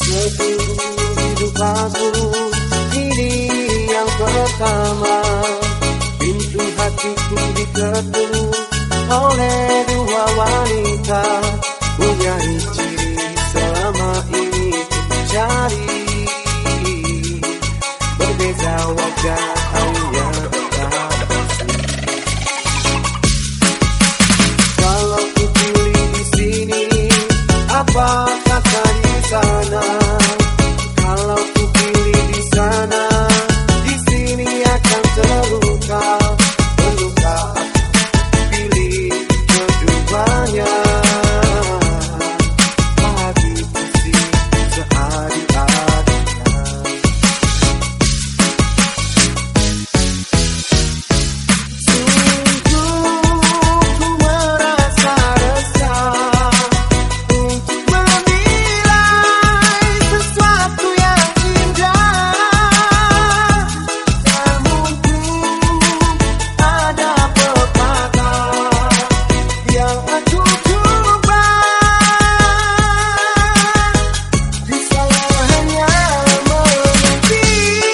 Seluruh hidup aku ini yang pertama. Pintu hatiku diketuk oleh dua wanita, punya ciri selama ini ku cari. Berbeza wajah hanya kalau ku pilih di sini, apa kata di sana? Kalau ku pilih di sana, di sini akan terluka. Berluka, pilih keduanya. Hati bersih seadil-adilnya. Sungguh ku merasa resah untuk menilai sesuatu yang indah. Tak mungkin ada pepatah yang aku coba, bisa hanya menanti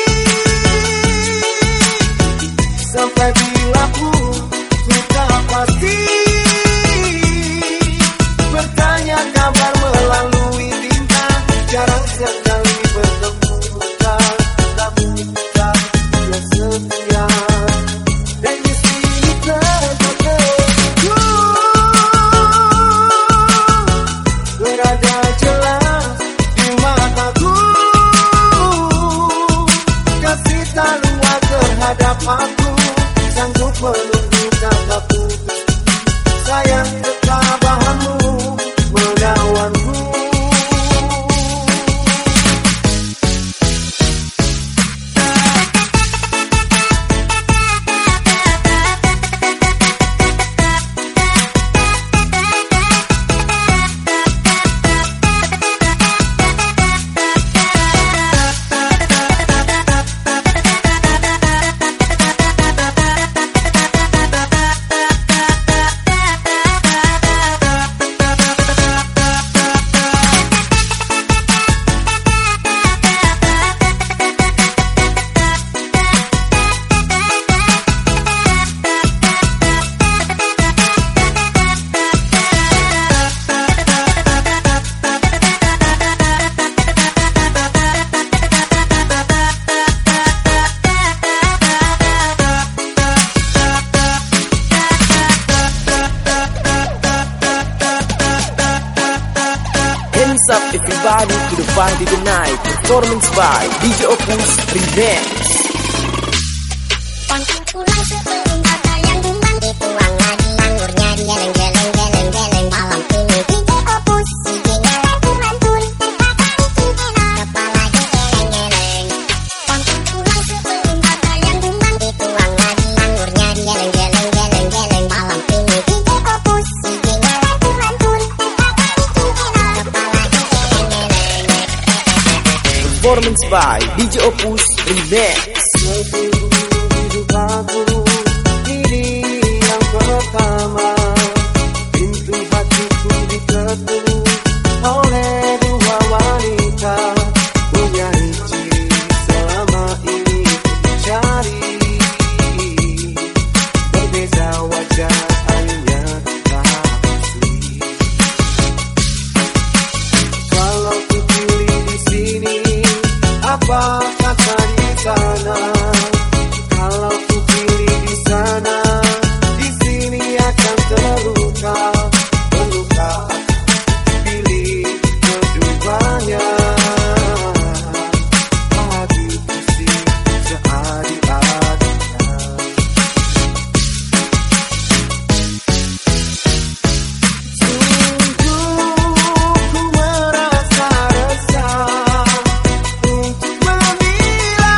sampai bila pun ku tak pasti. Bertanya kabar melalui bintang, jarang sekali bertemu muka. Namun kita dia setia, dan di sini terjatuh. Berada jelas di mataku, kasih tak luas terhadap aku, sanggup menunggu kata putus. Sayang ketabahanmu menawanku. Hands up everybody to the party tonight. Performance by DJ Opus Remix. Pantang pulang sebelum kata yang duman dituang lagi. Anggurnya digeleng-geleng-geleng-geleng. Malam ini DJ Opus DJ-nya lantur-lantur. Terkadang enak, kepala geleng-geleng. Pantang pulang sebelum kata yang duman dituang lagi. Anggurnya digeleng-geleng-geleng-geleng. Malam ini DJ Opus DJ-nya lantur-lantur. Terkadang enak, kepala geleng-geleng. Performance by DJ Opus Remix. Seluruh hidup aku ini yang pertama. Pintu hatiku diketuk oleh dua wanita, punya ciri selama ini ku cari. Berbeza wajah hanya tak asli. Kalau ku pilih di sini, apa kata di sana? Kalau ku pilih di sana, di sini akan terluka. Berluka, pilih keduanya. Hati bersih seadil-adilnya. Sungguh ku merasa resah untuk menilai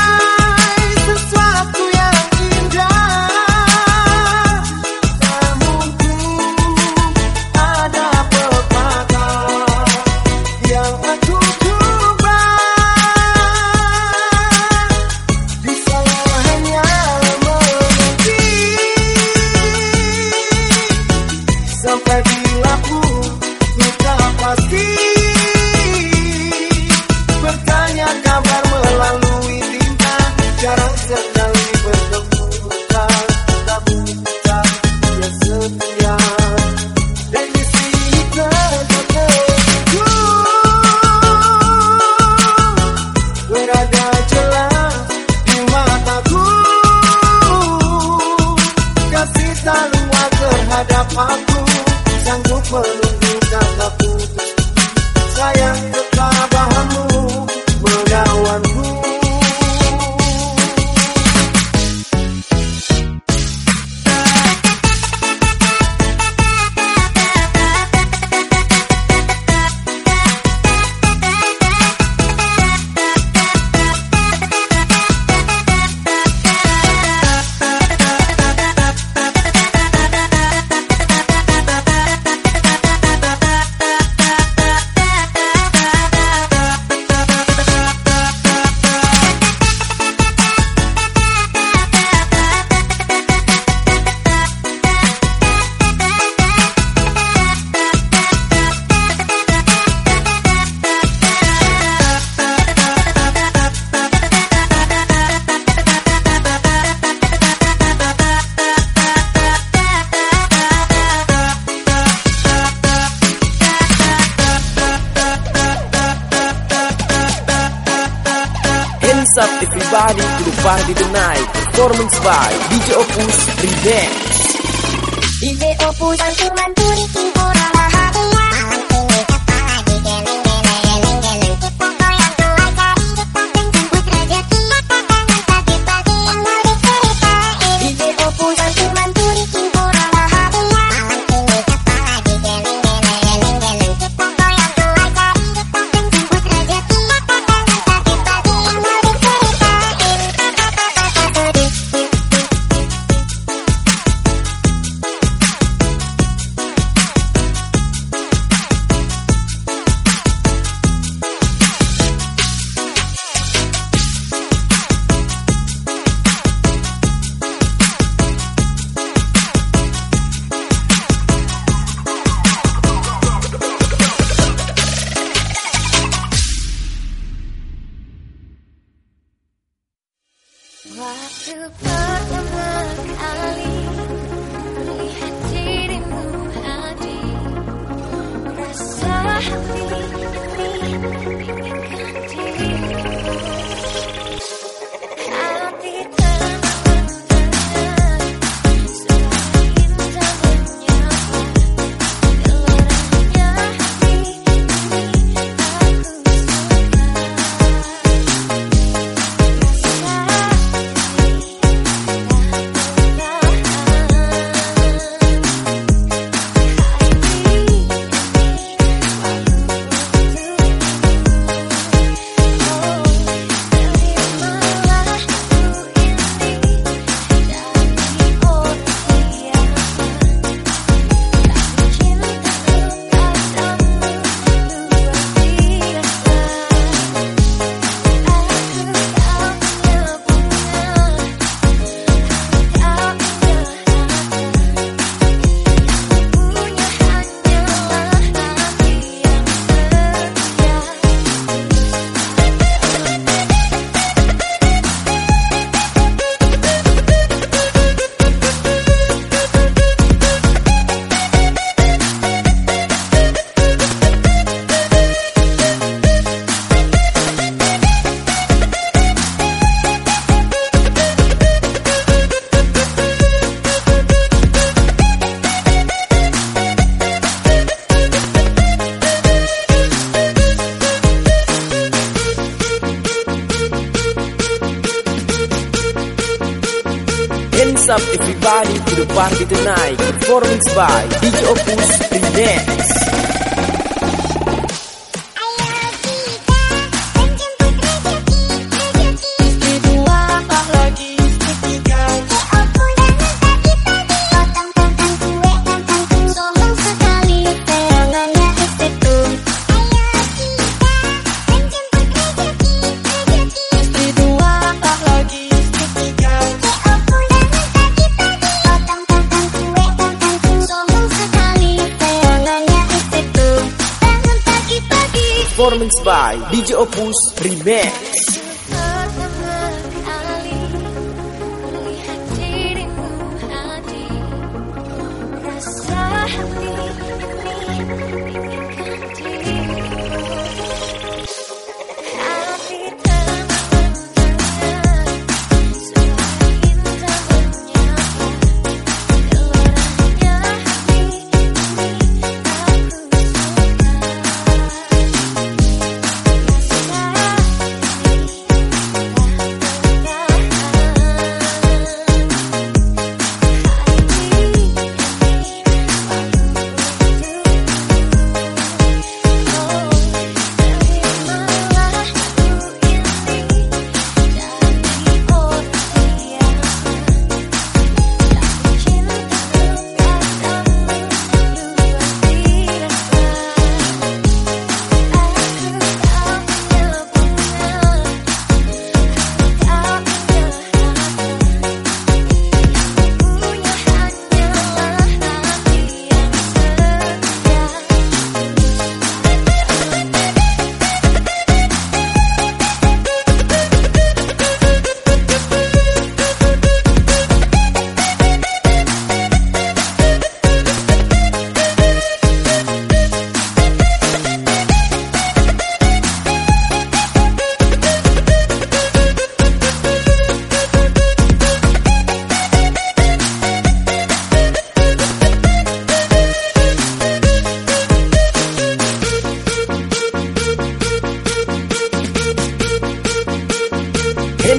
up everybody to the party tonight. Performance by DJ Opus Remix. DJ Opus langsung mantul bikin orang bahagia. Malam ini kepala digeleng-geleng, kita goyang keluar cari, kita jemput rezeki. Kangen pagi-pagi yang mau diceritain. DJ Opus langsung mantul bikin orang bahagia. Malam ini kepala digeleng-geleng, kita goyang keluar cari, kita jemput rezeki. Kangen pagi-pagi yang mau diceritain. Waktu pertama kali melihat dirimu hadir, rasa hati ini inginkan dirimu. Hati termendengar suara indah menyapa, geloranya hati ini aku Hands up everybody to the party tonight. Performance by DJ Opus Remix. Performance by DJ Opus Remix. pertama kali melihat dirimu hadir, rasa hati ini inginkan dirimu. Hati termendengar suara indah menyapa, geloranya hati ini aku suka.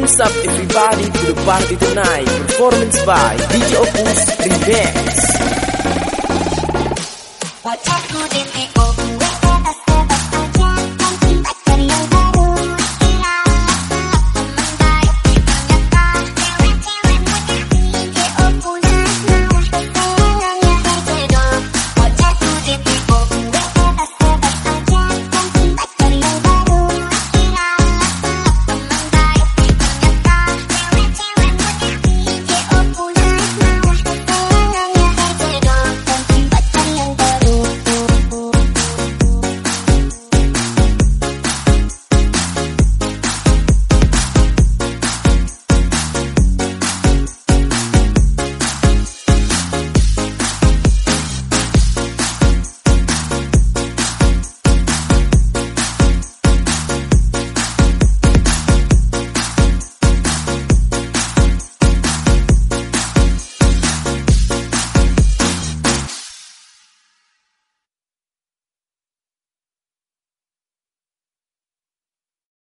Hands up everybody to the party tonight. Performance by DJ Opus Remix. Wajahku ditiup